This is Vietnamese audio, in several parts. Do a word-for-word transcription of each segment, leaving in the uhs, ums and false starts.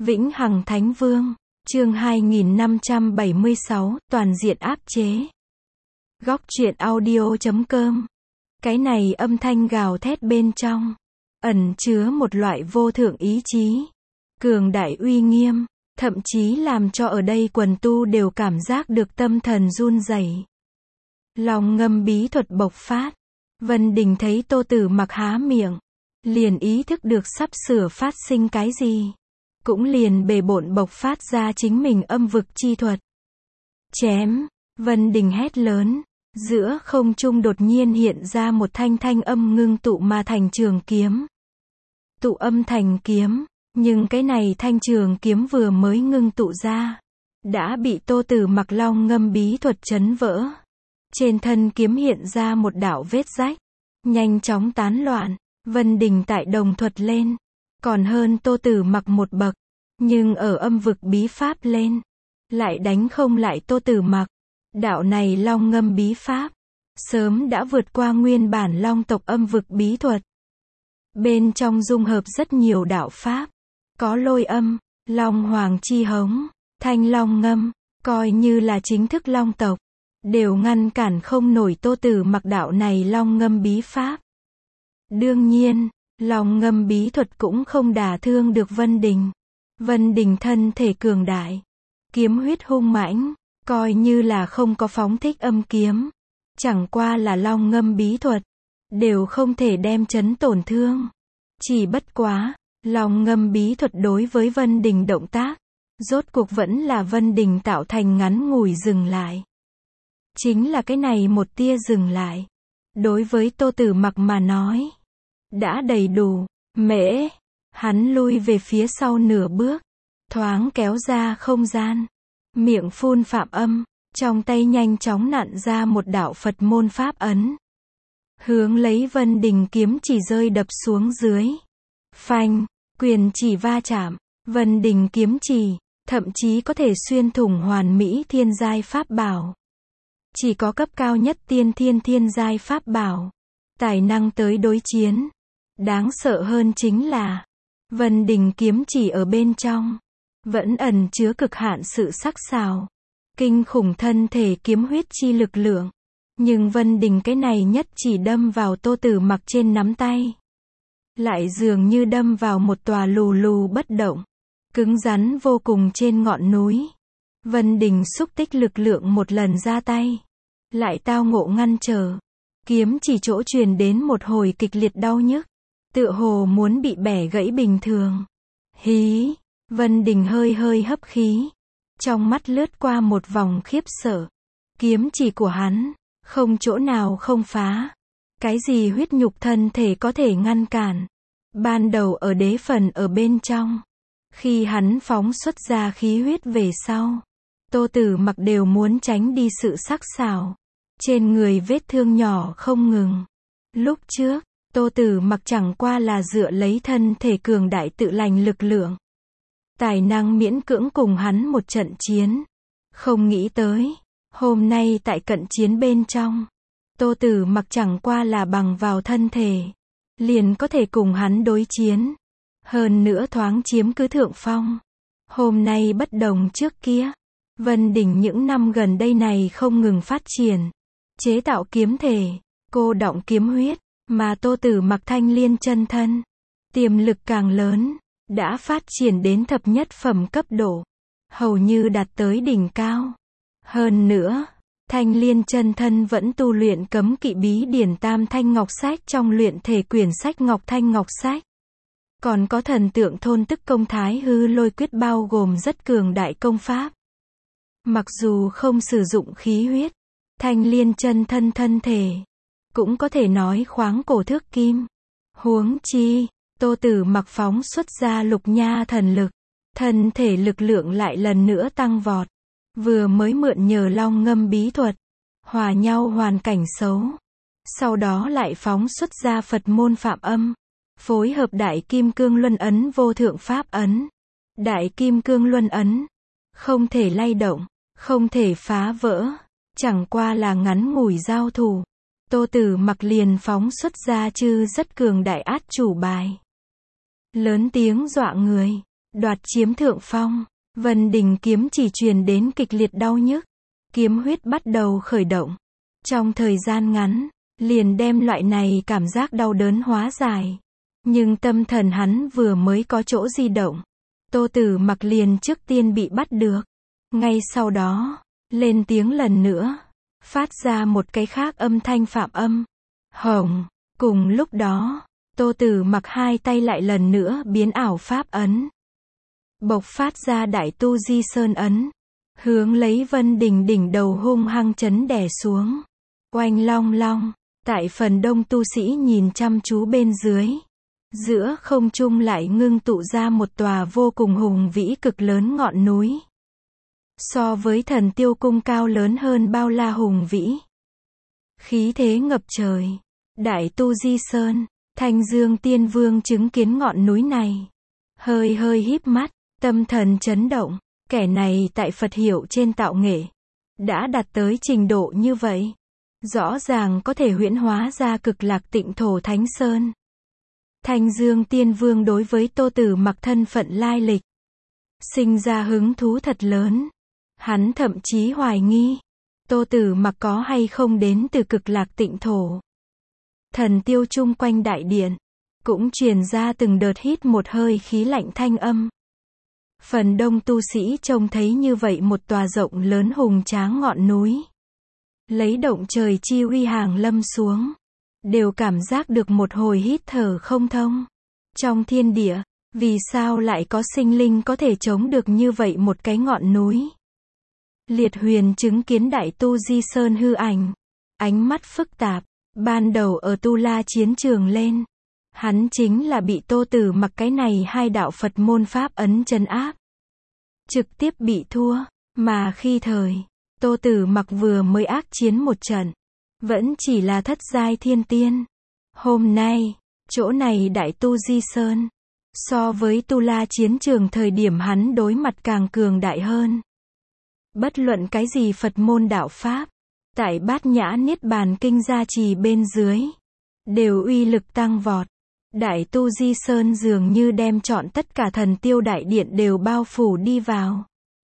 Vĩnh Hằng Thánh Vương, chương hai nghìn năm trăm bảy mươi sáu, toàn diện áp chế. Góc truyện audio chấm com. Cái này âm thanh gào thét bên trong, ẩn chứa một loại vô thượng ý chí, cường đại uy nghiêm, thậm chí làm cho ở đây quần tu đều cảm giác được tâm thần run rẩy. Lòng ngâm bí thuật bộc phát. Vân Đình thấy Tô Tử Mặc há miệng, liền ý thức được sắp sửa phát sinh cái gì. Cũng liền bề bộn bộc phát ra chính mình âm vực chi thuật. Chém, Vân Đình hét lớn, giữa không trung đột nhiên hiện ra một thanh thanh âm ngưng tụ mà thành trường kiếm. Tụ âm thành kiếm, nhưng cái này thanh trường kiếm vừa mới ngưng tụ ra, đã bị Tô Tử Mặc long ngâm bí thuật chấn vỡ. Trên thân kiếm hiện ra một đạo vết rách, nhanh chóng tán loạn. Vân Đình tại đồng thuật lên, còn hơn Tô Tử Mặc một bậc, nhưng ở âm vực bí pháp lên, lại đánh không lại Tô Tử Mặc. Đạo này long ngâm bí pháp, sớm đã vượt qua nguyên bản long tộc âm vực bí thuật. Bên trong dung hợp rất nhiều đạo pháp, có lôi âm, long hoàng chi hống, thanh long ngâm, coi như là chính thức long tộc, đều ngăn cản không nổi Tô Tử Mặc đạo này long ngâm bí pháp. Đương nhiên, long ngâm bí thuật cũng không đả thương được Vân Đình. Vân Đình thân thể cường đại, kiếm huyết hung mãnh, coi như là không có phóng thích âm kiếm, chẳng qua là long ngâm bí thuật, đều không thể đem chấn tổn thương. Chỉ bất quá, long ngâm bí thuật đối với Vân Đình động tác, rốt cuộc vẫn là Vân Đình tạo thành ngắn ngủi dừng lại. Chính là cái này một tia dừng lại, đối với Tô Tử Mặc mà nói, đã đầy đủ. Mễ, hắn lui về phía sau nửa bước, thoáng kéo ra không gian, miệng phun phạm âm, trong tay nhanh chóng nặn ra một đạo Phật môn pháp ấn, hướng lấy Vân Đình kiếm chỉ rơi đập xuống dưới. Phanh, quyền chỉ va chạm, Vân Đình kiếm chỉ, thậm chí có thể xuyên thủng hoàn mỹ thiên giai pháp bảo. Chỉ có cấp cao nhất tiên thiên thiên giai pháp bảo, tài năng tới đối chiến. Đáng sợ hơn chính là, Vân Đình kiếm chỉ ở bên trong, vẫn ẩn chứa cực hạn sự sắc sảo, kinh khủng thân thể kiếm huyết chi lực lượng. Nhưng Vân Đình cái này nhất chỉ đâm vào Tô Tử Mặc trên nắm tay, lại dường như đâm vào một tòa lù lù bất động, cứng rắn vô cùng trên ngọn núi. Vân Đình xúc tích lực lượng một lần ra tay, lại tao ngộ ngăn trở, kiếm chỉ chỗ truyền đến một hồi kịch liệt đau nhức, tựa hồ muốn bị bẻ gãy bình thường. Hí, Vân Đình hơi hơi hấp khí, trong mắt lướt qua một vòng khiếp sợ. Kiếm chỉ của hắn, không chỗ nào không phá. Cái gì huyết nhục thân thể có thể ngăn cản. Ban đầu ở đế phần ở bên trong, khi hắn phóng xuất ra khí huyết về sau, Tô Tử Mặc đều muốn tránh đi sự sắc sảo. Trên người vết thương nhỏ không ngừng. Lúc trước, Tô Tử Mặc chẳng qua là dựa lấy thân thể cường đại tự lành lực lượng, tài năng miễn cưỡng cùng hắn một trận chiến. Không nghĩ tới, hôm nay tại cận chiến bên trong, Tô Tử Mặc chẳng qua là bằng vào thân thể, liền có thể cùng hắn đối chiến. Hơn nữa thoáng chiếm cứ thượng phong. Hôm nay bất đồng trước kia, Vân Đình những năm gần đây này không ngừng phát triển, chế tạo kiếm thể, cô đọng kiếm huyết. Mà Tô Tử Mặc thanh liên chân thân, tiềm lực càng lớn, đã phát triển đến thập nhất phẩm cấp độ, hầu như đạt tới đỉnh cao. Hơn nữa, thanh liên chân thân vẫn tu luyện cấm kỵ bí điển tam thanh ngọc sách trong luyện thể quyển sách Ngọc Thanh Ngọc Sách. Còn có thần tượng thôn tức công thái hư lôi quyết bao gồm rất cường đại công pháp. Mặc dù không sử dụng khí huyết, thanh liên chân thân thân thể cũng có thể nói khoáng cổ thước kim. Huống chi, Tô Tử Mặc phóng xuất ra lục nha thần lực, thân thể lực lượng lại lần nữa tăng vọt. Vừa mới mượn nhờ long ngâm bí thuật, hòa nhau hoàn cảnh xấu. Sau đó lại phóng xuất ra Phật môn phạm âm, phối hợp Đại Kim Cương Luân Ấn vô thượng pháp ấn. Đại Kim Cương Luân Ấn, không thể lay động, không thể phá vỡ, chẳng qua là ngắn ngủi giao thủ. Tô Tử Mặc liền phóng xuất ra chư rất cường đại át chủ bài. Lớn tiếng dọa người, đoạt chiếm thượng phong. Vân Đình kiếm chỉ truyền đến kịch liệt đau nhức. Kiếm huyết bắt đầu khởi động. Trong thời gian ngắn, liền đem loại này cảm giác đau đớn hóa giải. Nhưng tâm thần hắn vừa mới có chỗ di động. Tô Tử Mặc liền trước tiên bị bắt được. Ngay sau đó, lên tiếng lần nữa. Phát ra một cái khác âm thanh phạm âm. Hồng. Cùng lúc đó, Tô Tử Mặc hai tay lại lần nữa biến ảo pháp ấn. Bộc phát ra đại tu di sơn ấn. Hướng lấy Vân Đình đỉnh đầu hung hăng chấn đè xuống. Oanh long long. Tại phần đông tu sĩ nhìn chăm chú bên dưới. Giữa không trung lại ngưng tụ ra một tòa vô cùng hùng vĩ cực lớn ngọn núi. So với Thần Tiêu Cung cao lớn hơn bao la hùng vĩ. Khí thế ngập trời. Đại tu di sơn. Thanh Dương Tiên Vương chứng kiến ngọn núi này. Hơi hơi híp mắt, tâm thần chấn động. Kẻ này tại Phật hiệu trên tạo nghệ. Đã đạt tới trình độ như vậy. Rõ ràng có thể huyễn hóa ra cực lạc tịnh thổ Thánh Sơn. Thanh Dương Tiên Vương đối với Tô Tử Mặc thân phận lai lịch. Sinh ra hứng thú thật lớn. Hắn thậm chí hoài nghi. Tô Tử Mặc có hay không đến từ cực lạc tịnh thổ. Thần tiêu chung quanh đại điện. Cũng truyền ra từng đợt hít một hơi khí lạnh thanh âm. Phần đông tu sĩ trông thấy như vậy một tòa rộng lớn hùng tráng ngọn núi. Lấy động trời chi uy hàng lâm xuống. Đều cảm giác được một hồi hít thở không thông. Trong thiên địa, vì sao lại có sinh linh có thể chống được như vậy một cái ngọn núi? Liệt Huyền chứng kiến đại tu di sơn hư ảnh. Ánh mắt phức tạp, ban đầu ở Tu La chiến trường lên. Hắn chính là bị Tô Tử Mặc cái này hai đạo Phật môn pháp ấn trấn áp. Trực tiếp bị thua, mà khi thời, Tô Tử Mặc vừa mới ác chiến một trận. Vẫn chỉ là thất giai thiên tiên. Hôm nay, chỗ này đại tu di sơn. So với Tu La chiến trường thời điểm hắn đối mặt càng cường đại hơn. Bất luận cái gì Phật môn đạo Pháp. Tại Bát Nhã Niết Bàn Kinh gia trì bên dưới. Đều uy lực tăng vọt. Đại tu di sơn dường như đem trọn tất cả thần tiêu đại điện đều bao phủ đi vào.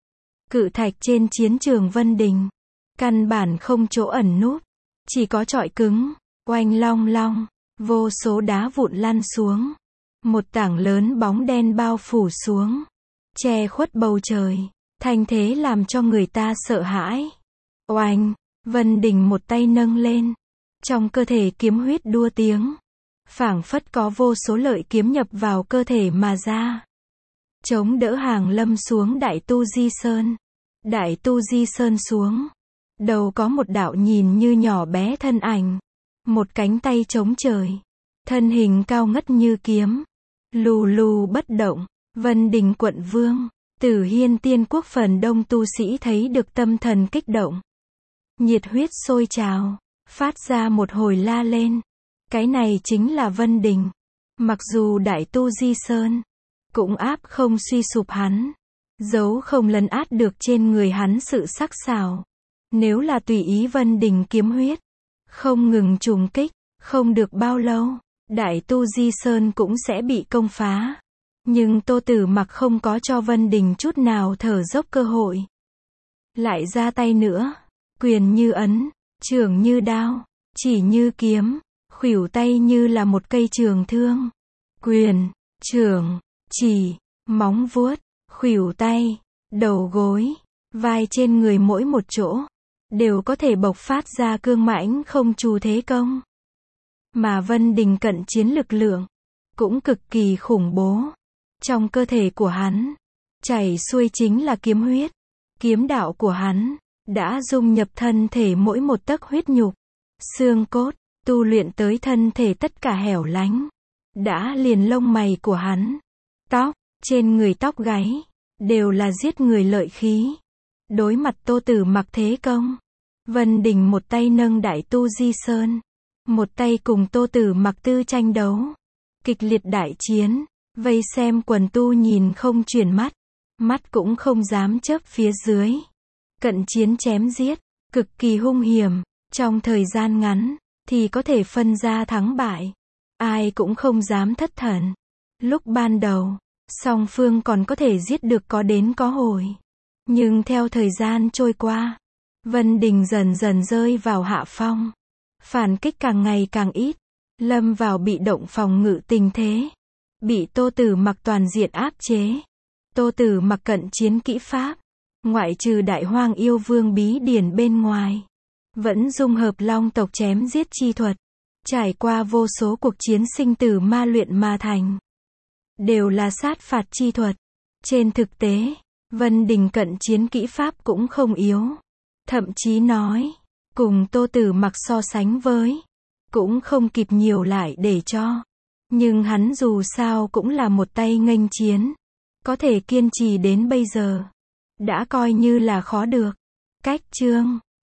Cự thạch trên chiến trường Vân Đình. Căn bản không chỗ ẩn núp. Chỉ có trọi cứng. Oanh long long. Vô số đá vụn lăn xuống. Một tảng lớn bóng đen bao phủ xuống. Che khuất bầu trời. Thanh thế làm cho người ta sợ hãi. Oanh. Vân Đình một tay nâng lên. Trong cơ thể kiếm huyết đua tiếng. Phảng phất có vô số lợi kiếm nhập vào cơ thể mà ra. Chống đỡ hàng lâm xuống đại tu di sơn. Đại tu di sơn xuống. Đầu có một đạo nhìn như nhỏ bé thân ảnh. Một cánh tay chống trời. Thân hình cao ngất như kiếm. Lù lù bất động. Vân Đình quận vương. Tử Hiên Tiên Quốc phần đông tu sĩ thấy được tâm thần kích động. Nhiệt huyết sôi trào. Phát ra một hồi la lên. Cái này chính là Vân Đình. Mặc dù đại tu di sơn. Cũng áp không suy sụp hắn. Dấu không lấn át được trên người hắn sự sắc sảo. Nếu là tùy ý Vân Đình kiếm huyết. Không ngừng trùng kích. Không được bao lâu. Đại tu di sơn cũng sẽ bị công phá. Nhưng Tô Tử Mặc không có cho Vân Đình chút nào thở dốc cơ hội. Lại ra tay nữa. Quyền như ấn. Chưởng như đao. Chỉ như kiếm. Khuỷu tay như là một cây trường thương. Quyền, chưởng, chỉ, móng vuốt, khuỷu tay, đầu gối, vai trên người mỗi một chỗ. Đều có thể bộc phát ra cương mãnh không trù thế công. Mà Vân Đình cận chiến lực lượng. Cũng cực kỳ khủng bố. Trong cơ thể của hắn. Chảy xuôi chính là kiếm huyết. Kiếm đạo của hắn. Đã dung nhập thân thể mỗi một tấc huyết nhục. Xương cốt. Tu luyện tới thân thể tất cả hẻo lánh. Đã liền lông mày của hắn. Tóc. Trên người tóc gáy. Đều là giết người lợi khí. Đối mặt Tô Tử Mặc thế công. Vân Đình một tay nâng đại tu di sơn. Một tay cùng Tô Tử Mặc tư tranh đấu. Kịch liệt đại chiến. Vây xem quần tu nhìn không chuyển mắt. Mắt cũng không dám chớp phía dưới. Cận chiến chém giết. Cực kỳ hung hiểm. Trong thời gian ngắn. Thì có thể phân ra thắng bại. Ai cũng không dám thất thần. Lúc ban đầu. Song phương còn có thể giết được có đến có hồi. Nhưng theo thời gian trôi qua, Vân Đình dần dần rơi vào hạ phong. Phản kích càng ngày càng ít, lâm vào bị động phòng ngự tình thế. Bị Tô Tử Mặc toàn diện áp chế. Tô Tử Mặc cận chiến kỹ pháp, ngoại trừ Đại Hoang Yêu Vương bí điển bên ngoài, vẫn dung hợp long tộc chém giết chi thuật, trải qua vô số cuộc chiến sinh tử ma luyện mà thành. Đều là sát phạt chi thuật. Trên thực tế, Vân Đình cận chiến kỹ pháp cũng không yếu. Thậm chí nói, cùng Tô Tử Mặc so sánh với, cũng không kịp nhiều lại để cho. Nhưng hắn dù sao cũng là một tay nghênh chiến. Có thể kiên trì đến bây giờ, đã coi như là khó được. Cách chương